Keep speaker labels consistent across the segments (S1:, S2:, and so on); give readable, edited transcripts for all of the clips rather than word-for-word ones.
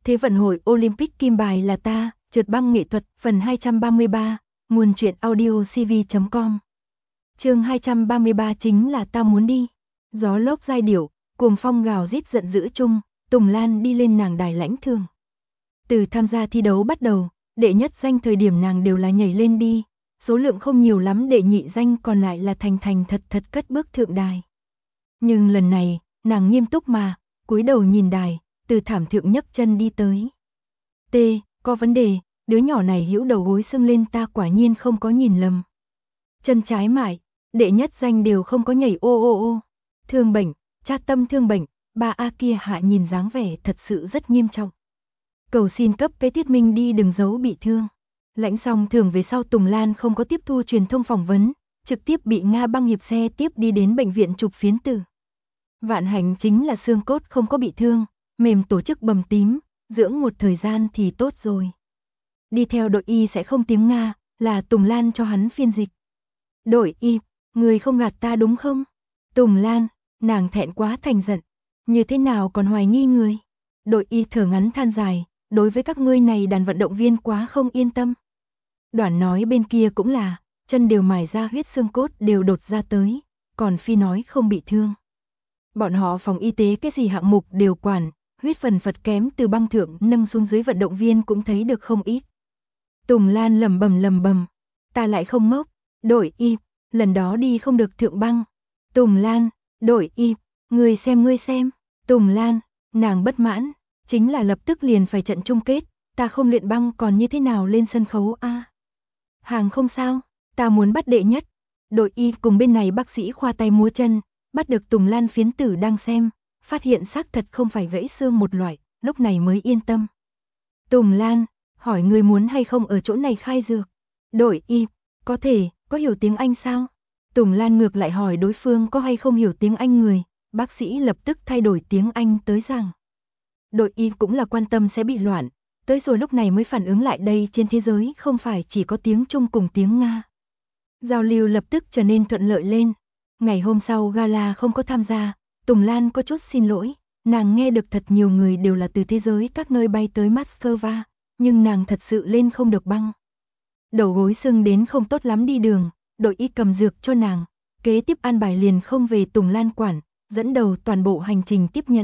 S1: Thế vận hội Olympic kim bài là ta, trượt băng nghệ thuật, phần 233, nguồn truyện audio cv.com. Chương 233 chính là ta muốn đi. Gió lốc giai điệu, cuồng phong gào rít giận dữ chung, Tùng Lan đi lên nàng đài lãnh thương. Từ tham gia thi đấu bắt đầu, đệ nhất danh thời điểm nàng đều là nhảy lên đi, số lượng không nhiều lắm, đệ nhị danh còn lại là thành thành thật thật cất bước thượng đài. Nhưng lần này, nàng nghiêm túc mà, cúi đầu nhìn đài, từ thảm thượng nhấc chân đi tới. Có vấn đề, đứa nhỏ này hữu đầu gối sưng lên, ta quả nhiên không có nhìn lầm. Chân trái mại, đệ nhất danh đều không có nhảy ô. Thương bệnh, cha tâm thương bệnh, bà A kia hạ nhìn dáng vẻ thật sự rất nghiêm trọng. Cầu xin cấp cái thuyết minh đi, đừng giấu bị thương. Lãnh xong thưởng về sau, Tùng Lan không có tiếp thu truyền thông phỏng vấn, trực tiếp bị Nga băng hiệp xe tiếp đi đến bệnh viện chụp phiến tử. Vạn hạnh chính là xương cốt không có bị thương, mềm tổ chức bầm tím, dưỡng một thời gian thì tốt rồi. Đi theo đội y sẽ không tiếng Nga, là Tùng Lan cho hắn phiên dịch. Đội y, người không gạt ta đúng không? Tùng Lan, nàng thẹn quá thành giận, như thế nào còn hoài nghi người? Đội y thở ngắn than dài, đối với các ngươi này đàn vận động viên quá không yên tâm. Đoản nói bên kia cũng là, chân đều mài ra huyết, xương cốt đều đột ra tới, còn phi nói không bị thương. Bọn họ phòng y tế cái gì hạng mục đều quản, huyết phần phật kém từ băng thượng nâng xuống dưới vận động viên cũng thấy được không ít. Tùng Lan lầm bầm, ta lại không ngốc, đội y, lần đó đi không được thượng băng. Tùng Lan, đội y, ngươi xem, Tùng Lan, nàng bất mãn, chính là lập tức liền phải trận chung kết, ta không luyện băng còn như thế nào lên sân khấu a? Hàng không sao, ta muốn bắt đệ nhất. Đội y cùng bên này bác sĩ khoa tay múa chân, bắt được Tùng Lan phiến tử đang xem, phát hiện xác thật không phải gãy xương một loại, lúc này mới yên tâm. Tùng Lan, hỏi người muốn hay không ở chỗ này khai dược? Đội y, có thể, có hiểu tiếng Anh sao? Tùng Lan ngược lại hỏi đối phương có hay không hiểu tiếng Anh người, bác sĩ lập tức thay đổi tiếng Anh tới rằng. Đội y cũng là quan tâm sẽ bị loạn, tới rồi lúc này mới phản ứng lại đây, trên thế giới không phải chỉ có tiếng Trung cùng tiếng Nga. Giao lưu lập tức trở nên thuận lợi lên. Ngày hôm sau gala không có tham gia, Tùng Lan có chút xin lỗi, nàng nghe được thật nhiều người đều là từ thế giới các nơi bay tới Moscow, nhưng nàng thật sự lên không được băng. Đầu gối sưng đến không tốt lắm đi đường, đội y cầm dược cho nàng, kế tiếp an bài liền không về Tùng Lan quản, dẫn đầu toàn bộ hành trình tiếp nhận.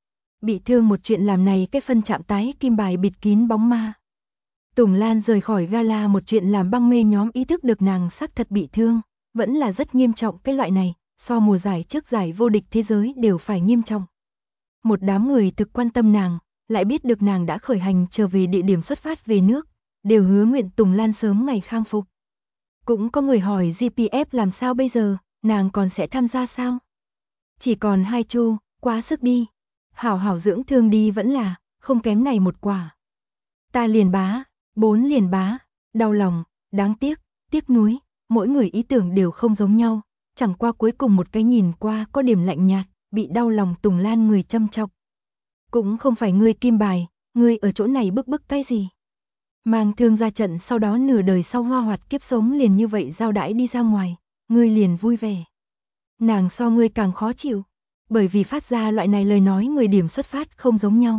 S1: Bị thương một chuyện làm này cái phân chạm tái kim bài bịt kín bóng ma. Tùng Lan rời khỏi gala một chuyện làm băng mê nhóm ý thức được nàng xác thật bị thương, vẫn là rất nghiêm trọng, cái loại này, so mùa giải trước giải vô địch thế giới đều phải nghiêm trọng. Một đám người thực quan tâm nàng, lại biết được nàng đã khởi hành trở về địa điểm xuất phát về nước, đều hứa nguyện Tùng Lan sớm ngày khang phục. Cũng có người hỏi GPF làm sao bây giờ, nàng còn sẽ tham gia sao? Chỉ còn 2 chu, quá sức đi. Hảo hảo dưỡng thương đi vẫn là, không kém này một quả. Ta liền bá, 4 liền bá, đau lòng, đáng tiếc, tiếc nuối, mỗi người ý tưởng đều không giống nhau, chẳng qua cuối cùng một cái nhìn qua có điểm lạnh nhạt, bị đau lòng Tùng Lan người châm chọc. Cũng không phải ngươi kim bài, ngươi ở chỗ này bức cái gì? Mang thương ra trận, sau đó nửa đời sau hoa hoạt kiếp sống liền như vậy giao đãi đi ra ngoài, ngươi liền vui vẻ. Nàng so ngươi càng khó chịu, bởi vì phát ra loại này lời nói người điểm xuất phát không giống nhau.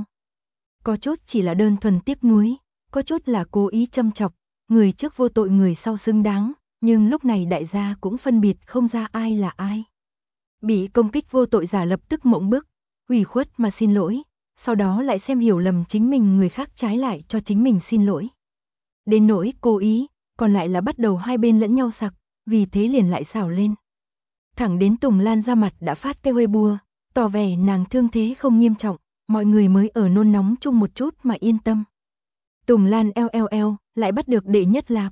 S1: Có chút chỉ là đơn thuần tiếc nuối, có chút là cố ý châm chọc, người trước vô tội người sau xứng đáng, nhưng lúc này đại gia cũng phân biệt không ra ai là ai. Bị công kích vô tội giả lập tức mộng bức, ủy khuất mà xin lỗi, sau đó lại xem hiểu lầm chính mình, người khác trái lại cho chính mình xin lỗi. Đến nỗi cố ý, còn lại là bắt đầu hai bên lẫn nhau sặc, vì thế liền lại xảo lên. Thẳng đến Tùng Lan ra mặt đã phát cái Weibo, tỏ vẻ nàng thương thế không nghiêm trọng, mọi người mới ở nôn nóng chung một chút mà yên tâm. Tùng Lan LLL lại bắt được đệ nhất lạp.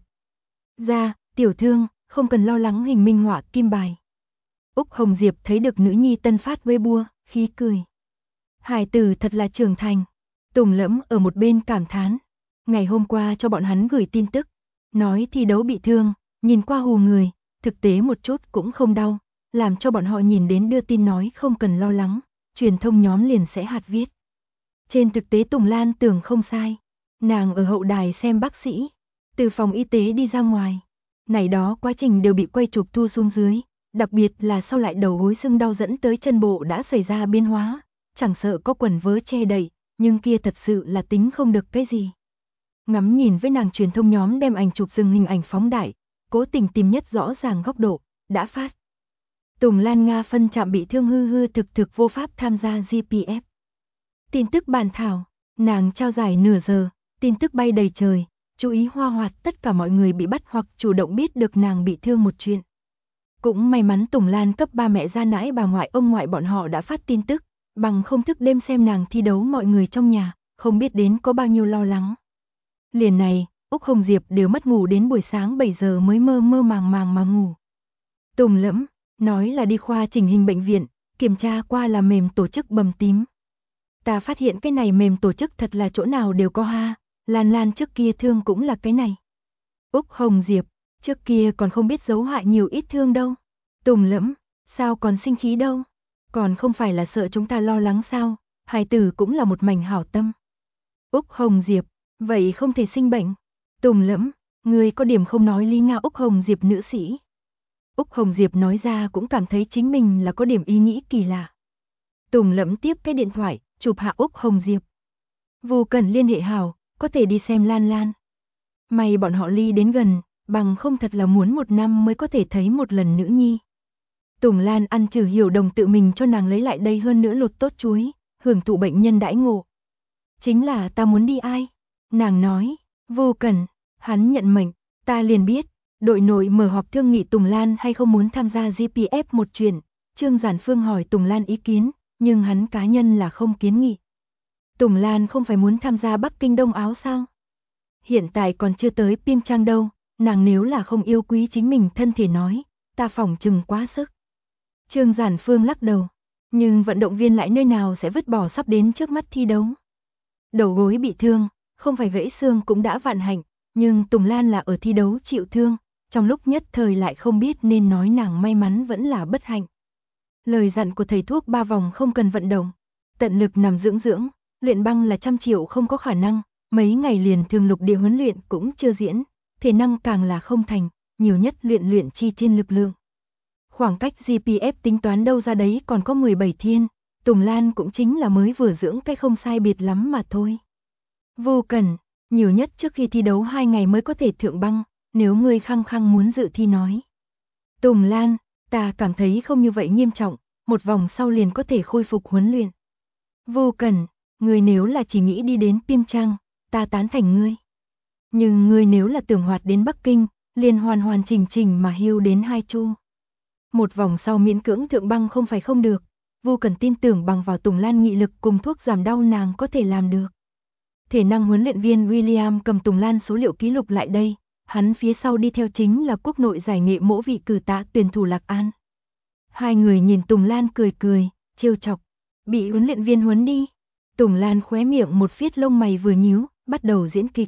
S1: Ra, tiểu thương, không cần lo lắng, hình minh họa kim bài. Úc Hồng Diệp thấy được nữ nhi tân phát Weibo, khí cười. Hài tử thật là trưởng thành. Tùng Lẫm ở một bên cảm thán. Ngày hôm qua cho bọn hắn gửi tin tức, nói thi đấu bị thương, nhìn qua hù người, thực tế một chút cũng không đau, làm cho bọn họ nhìn đến đưa tin nói không cần lo lắng, truyền thông nhóm liền sẽ hạt viết. Trên thực tế Tùng Lan tưởng không sai, nàng ở hậu đài xem bác sĩ, từ phòng y tế đi ra ngoài, này đó quá trình đều bị quay chụp thu xuống dưới, đặc biệt là sau lại đầu gối sưng đau dẫn tới chân bộ đã xảy ra biến hóa, chẳng sợ có quần vớ che đậy, nhưng kia thật sự là tính không được cái gì. Ngắm nhìn với nàng truyền thông nhóm đem ảnh chụp dừng hình ảnh phóng đại, cố tình tìm nhất rõ ràng góc độ, đã phát. Tùng Lan Nga phân trạm bị thương hư thực vô pháp tham gia GPF. Tin tức bàn thảo, nàng trao giải nửa giờ, tin tức bay đầy trời, chú ý hoa hoạt tất cả mọi người bị bắt hoặc chủ động biết được nàng bị thương một chuyện. Cũng may mắn Tùng Lan cấp ba mẹ gia nãi bà ngoại ông ngoại bọn họ đã phát tin tức, bằng không thức đêm xem nàng thi đấu mọi người trong nhà, không biết đến có bao nhiêu lo lắng. Liền này, Úc Hồng Diệp đều mất ngủ đến buổi sáng 7 giờ mới mơ màng mà ngủ. Tùng Lẫm, nói là đi khoa chỉnh hình bệnh viện, kiểm tra qua là mềm tổ chức bầm tím. Ta phát hiện cái này mềm tổ chức thật là chỗ nào đều có ha, Lan trước kia thương cũng là cái này. Úc Hồng Diệp, trước kia còn không biết giấu hại nhiều ít thương đâu. Tùng Lẫm, sao còn sinh khí đâu, còn không phải là sợ chúng ta lo lắng sao, hài tử cũng là một mảnh hảo tâm. Úc Hồng Diệp, vậy không thể sinh bệnh. Tùng Lẫm, người có điểm không nói lý nga. Úc Hồng Diệp nữ sĩ. Úc Hồng Diệp nói ra cũng cảm thấy chính mình là có điểm ý nghĩ kỳ lạ. Tùng Lẫm tiếp cái điện thoại, chụp hạ Úc Hồng Diệp. Vô cần liên hệ hảo, có thể đi xem Lan. May bọn họ ly đến gần, bằng không thật là muốn một năm mới có thể thấy một lần nữ nhi. Tùng Lan ăn trừ hiểu đồng tự mình cho nàng lấy lại đây hơn nữa lột tốt chuối, hưởng thụ bệnh nhân đãi ngộ. Chính là ta muốn đi ai? Nàng nói, Vô cần, hắn nhận mệnh, ta liền biết, đội nội mở họp thương nghị Tùng Lan hay không muốn tham gia GPF một chuyện. Trương Giản Phương hỏi Tùng Lan ý kiến, nhưng hắn cá nhân là không kiến nghị. Tùng Lan không phải muốn tham gia Bắc Kinh Đông Áo sao? Hiện tại còn chưa tới Piêng Trang đâu, nàng nếu là không yêu quý chính mình thân thể nói, ta phỏng chừng quá sức. Trương Giản Phương lắc đầu, nhưng vận động viên lại nơi nào sẽ vứt bỏ sắp đến trước mắt thi đấu. Đầu gối bị thương, không phải gãy xương cũng đã vạn hạnh, nhưng Tùng Lan là ở thi đấu chịu thương, trong lúc nhất thời lại không biết nên nói nàng may mắn vẫn là bất hạnh. Lời dặn của thầy thuốc 3 vòng không cần vận động, tận lực nằm dưỡng, luyện băng là 100 triệu không có khả năng, mấy ngày liền thường lục địa huấn luyện cũng chưa diễn, thể năng càng là không thành, nhiều nhất luyện chi trên lực lượng. Khoảng cách GPF tính toán đâu ra đấy còn có 17 thiên, Tùng Lan cũng chính là mới vừa dưỡng cái không sai biệt lắm mà thôi. Vô cần, nhiều nhất trước khi thi đấu 2 ngày mới có thể thượng băng, nếu ngươi khăng muốn dự thi nói. Tùng Lan, ta cảm thấy không như vậy nghiêm trọng, một vòng sau liền có thể khôi phục huấn luyện. Vô cần, ngươi nếu là chỉ nghĩ đi đến Piêng Trang, ta tán thành ngươi. Nhưng ngươi nếu là tưởng hoạt đến Bắc Kinh, liền hoàn chỉnh mà hưu đến 2 chu. Một vòng sau miễn cưỡng thượng băng không phải không được, Vô cần tin tưởng bằng vào Tùng Lan nghị lực cùng thuốc giảm đau nàng có thể làm được. Thể năng huấn luyện viên William cầm Tùng Lan số liệu ký lục lại đây, hắn phía sau đi theo chính là quốc nội giải nghệ mỗ vị cử tạ tuyển thủ Lạc An. Hai người nhìn Tùng Lan cười, trêu chọc, bị huấn luyện viên huấn đi. Tùng Lan khóe miệng một phiết lông mày vừa nhíu, bắt đầu diễn kịch.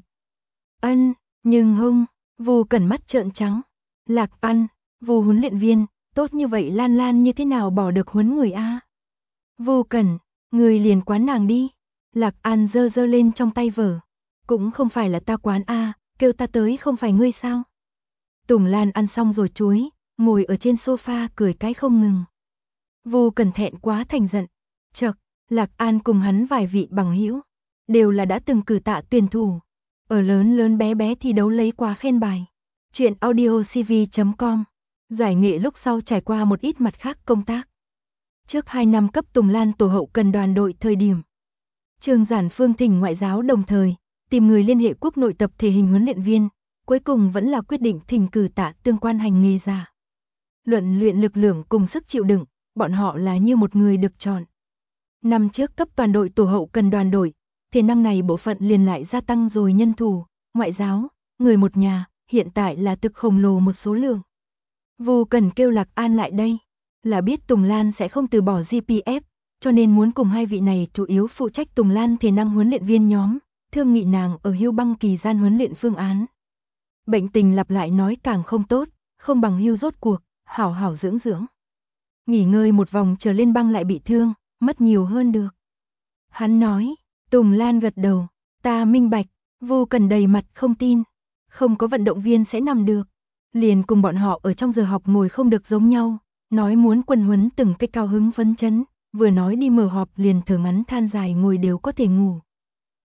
S1: Nhưng hông, Vô cần mắt trợn trắng. Lạc An, Vô huấn luyện viên, tốt như vậy Lan như thế nào bỏ được huấn người a? Vô cần, người liền quán nàng đi. Lạc An giơ lên trong tay vở. Cũng không phải là ta quán a, kêu ta tới không phải ngươi sao? Tùng Lan ăn xong rồi chuối, ngồi ở trên sofa cười cái không ngừng. Vô cần thẹn quá thành giận. Chậc, Lạc An cùng hắn vài vị bằng hữu, đều là đã từng cử tạ tuyển thủ. Ở lớn bé thi đấu lấy quá khen bài. Chuyện audiocv.com. Giải nghệ lúc sau trải qua một ít mặt khác công tác. Trước 2 năm cấp Tùng Lan tổ hậu cần đoàn đội thời điểm. Trương Giản Phương thỉnh ngoại giáo đồng thời, tìm người liên hệ quốc nội tập thể hình huấn luyện viên, cuối cùng vẫn là quyết định thỉnh cử tạ tương quan hành nghề giả. Luận luyện lực lượng cùng sức chịu đựng, bọn họ là như một người được chọn. Năm trước cấp toàn đội tổ hậu cần đoàn đội, thể năng này bộ phận liền lại gia tăng rồi nhân thủ, ngoại giáo, người một nhà, hiện tại là thực khổng lồ một số lượng. Vô cần kêu Lạc An lại đây, là biết Tùng Lan sẽ không từ bỏ GPF, cho nên muốn cùng hai vị này chủ yếu phụ trách Tùng Lan thể năng huấn luyện viên nhóm, thương nghị nàng ở hưu băng kỳ gian huấn luyện phương án. Bệnh tình lặp lại nói càng không tốt, không bằng hưu rốt cuộc, hảo dưỡng. Nghỉ ngơi một vòng trở lên băng lại bị thương, mất nhiều hơn được. Hắn nói, Tùng Lan gật đầu, ta minh bạch, Vô cần đầy mặt không tin, không có vận động viên sẽ nằm được. Liền cùng bọn họ ở trong giờ học ngồi không được giống nhau, nói muốn quân huấn từng cái cao hứng phấn chấn, vừa nói đi mở họp liền thở ngắn than dài ngồi đều có thể ngủ.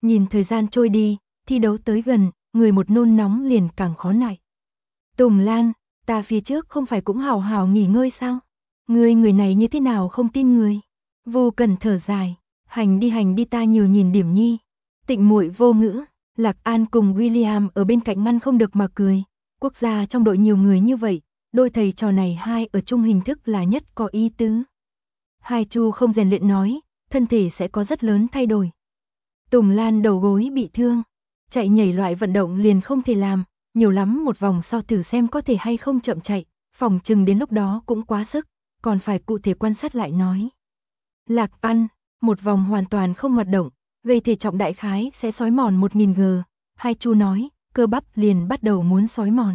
S1: Nhìn thời gian trôi đi, thi đấu tới gần, người một nôn nóng liền càng khó nại. Tùng Lan, ta phía trước không phải cũng hào hào nghỉ ngơi sao? Người này như thế nào không tin người? Vô Cần thở dài, hành đi ta nhiều nhìn điểm nhi. Tịnh muội vô ngữ, Lạc An cùng William ở bên cạnh ngăn không được mà cười. Quốc gia trong đội nhiều người như vậy, đôi thầy trò này hai ở chung hình thức là nhất có ý tứ. Hai Chu không rèn luyện nói, thân thể sẽ có rất lớn thay đổi. Tùng Lan đầu gối bị thương, chạy nhảy loại vận động liền không thể làm, nhiều lắm một vòng sau thử xem có thể hay không chậm chạy, phòng chừng đến lúc đó cũng quá sức, còn phải cụ thể quan sát lại nói. Lạc An, một vòng hoàn toàn không hoạt động, gây thể trọng đại khái sẽ xói mòn 1000 g, hai Chu nói, cơ bắp liền bắt đầu muốn xói mòn.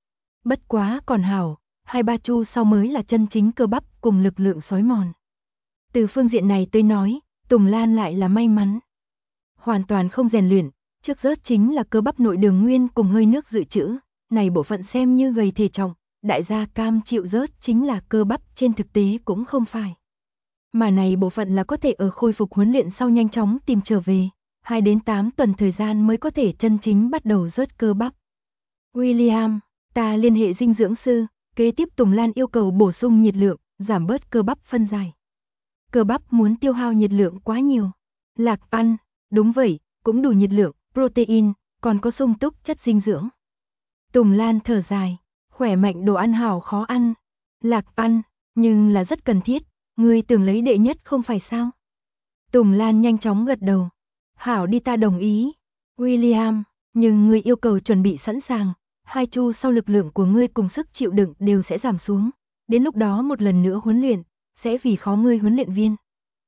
S1: Bất quá còn hảo, 2-3 Chu sau mới là chân chính cơ bắp cùng lực lượng xói mòn. Từ phương diện này tôi nói, Tùng Lan lại là may mắn. Hoàn toàn không rèn luyện, trước rớt chính là cơ bắp nội đường nguyên cùng hơi nước dự trữ, này bộ phận xem như gầy thể trọng, đại gia cam chịu rớt chính là cơ bắp trên thực tế cũng không phải. Mà này bộ phận là có thể ở khôi phục huấn luyện sau nhanh chóng tìm trở về, 2 đến 8 tuần thời gian mới có thể chân chính bắt đầu rớt cơ bắp. William, ta liên hệ dinh dưỡng sư, kế tiếp Tùng Lan yêu cầu bổ sung nhiệt lượng, giảm bớt cơ bắp phân giải. Cơ bắp muốn tiêu hao nhiệt lượng quá nhiều. Lạc An, đúng vậy, cũng đủ nhiệt lượng, protein, còn có sung túc chất dinh dưỡng. Tùng Lan thở dài, khỏe mạnh đồ ăn hảo khó ăn. Lạc An, nhưng là rất cần thiết, ngươi tưởng lấy đệ nhất không phải sao? Tùng Lan nhanh chóng gật đầu. Hảo đi ta đồng ý. William, nhưng ngươi yêu cầu chuẩn bị sẵn sàng, 2 Chu sau lực lượng của ngươi cùng sức chịu đựng đều sẽ giảm xuống. Đến lúc đó một lần nữa huấn luyện, sẽ vì khó ngươi huấn luyện viên.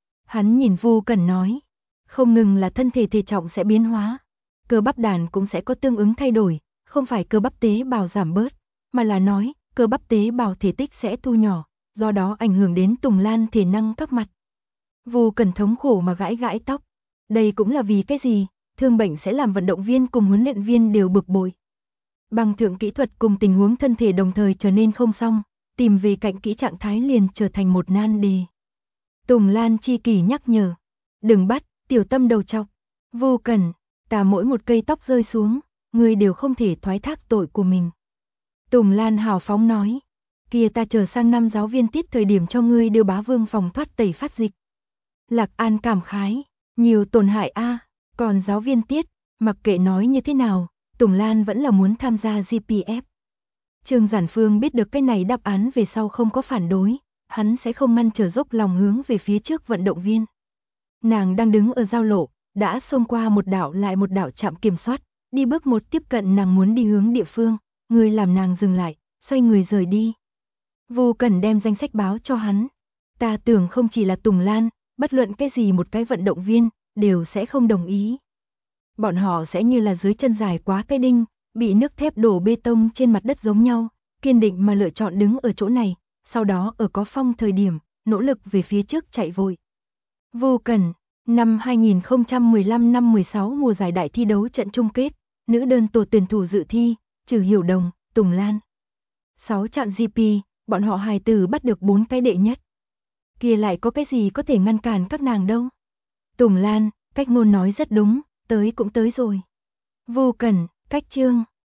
S1: Hắn nhìn Vu Cẩn nói, không ngừng là thân thể thể trọng sẽ biến hóa, cơ bắp đàn cũng sẽ có tương ứng thay đổi, không phải cơ bắp tế bào giảm bớt, mà là nói, cơ bắp tế bào thể tích sẽ thu nhỏ, do đó ảnh hưởng đến Tùng Lan thể năng các mặt. Vu Cẩn thống khổ mà gãi gãi tóc, đây cũng là vì cái gì, thương bệnh sẽ làm vận động viên cùng huấn luyện viên đều bực bội. Bằng thượng kỹ thuật cùng tình huống thân thể đồng thời trở nên không xong, tìm về cạnh kỹ trạng thái liền trở thành một nan đề. Tùng Lan chi kỷ nhắc nhở, đừng bắt, tiểu tâm đầu chọc. Vô Cần, ta mỗi một cây tóc rơi xuống, ngươi đều không thể thoái thác tội của mình. Tùng Lan hào phóng nói, kia ta chờ sang năm giáo viên tiết thời điểm cho ngươi đưa bá vương phòng thoát tẩy phát dịch. Lạc An cảm khái, nhiều tổn hại a, còn giáo viên tiết, mặc kệ nói như thế nào, Tùng Lan vẫn là muốn tham gia GPF. Trương Giản Phương biết được cái này đáp án về sau không có phản đối, hắn sẽ không ngăn trở dốc lòng hướng về phía trước vận động viên. Nàng đang đứng ở giao lộ, đã xông qua một đảo lại một đảo trạm kiểm soát, đi bước một tiếp cận nàng muốn đi hướng địa phương, người làm nàng dừng lại, xoay người rời đi. Vô Cần đem danh sách báo cho hắn. Ta tưởng không chỉ là Tùng Lan, bất luận cái gì một cái vận động viên, đều sẽ không đồng ý. Bọn họ sẽ như là dưới chân dài quá cái đinh, bị nước thép đổ bê tông trên mặt đất giống nhau, kiên định mà lựa chọn đứng ở chỗ này, sau đó ở có phong thời điểm, nỗ lực về phía trước chạy vội. Vô Cần, năm 2015 năm 16 mùa giải đại thi đấu trận chung kết, nữ đơn tổ tuyển thủ dự thi, trừ Hiểu Đồng, Tùng Lan. 6 trạm GP, bọn họ hài tử bắt được 4 cái đệ nhất. Kia lại có cái gì có thể ngăn cản các nàng đâu. Tùng Lan, cách ngôn nói rất đúng, tới cũng tới rồi. Vô Cần, cách Trương.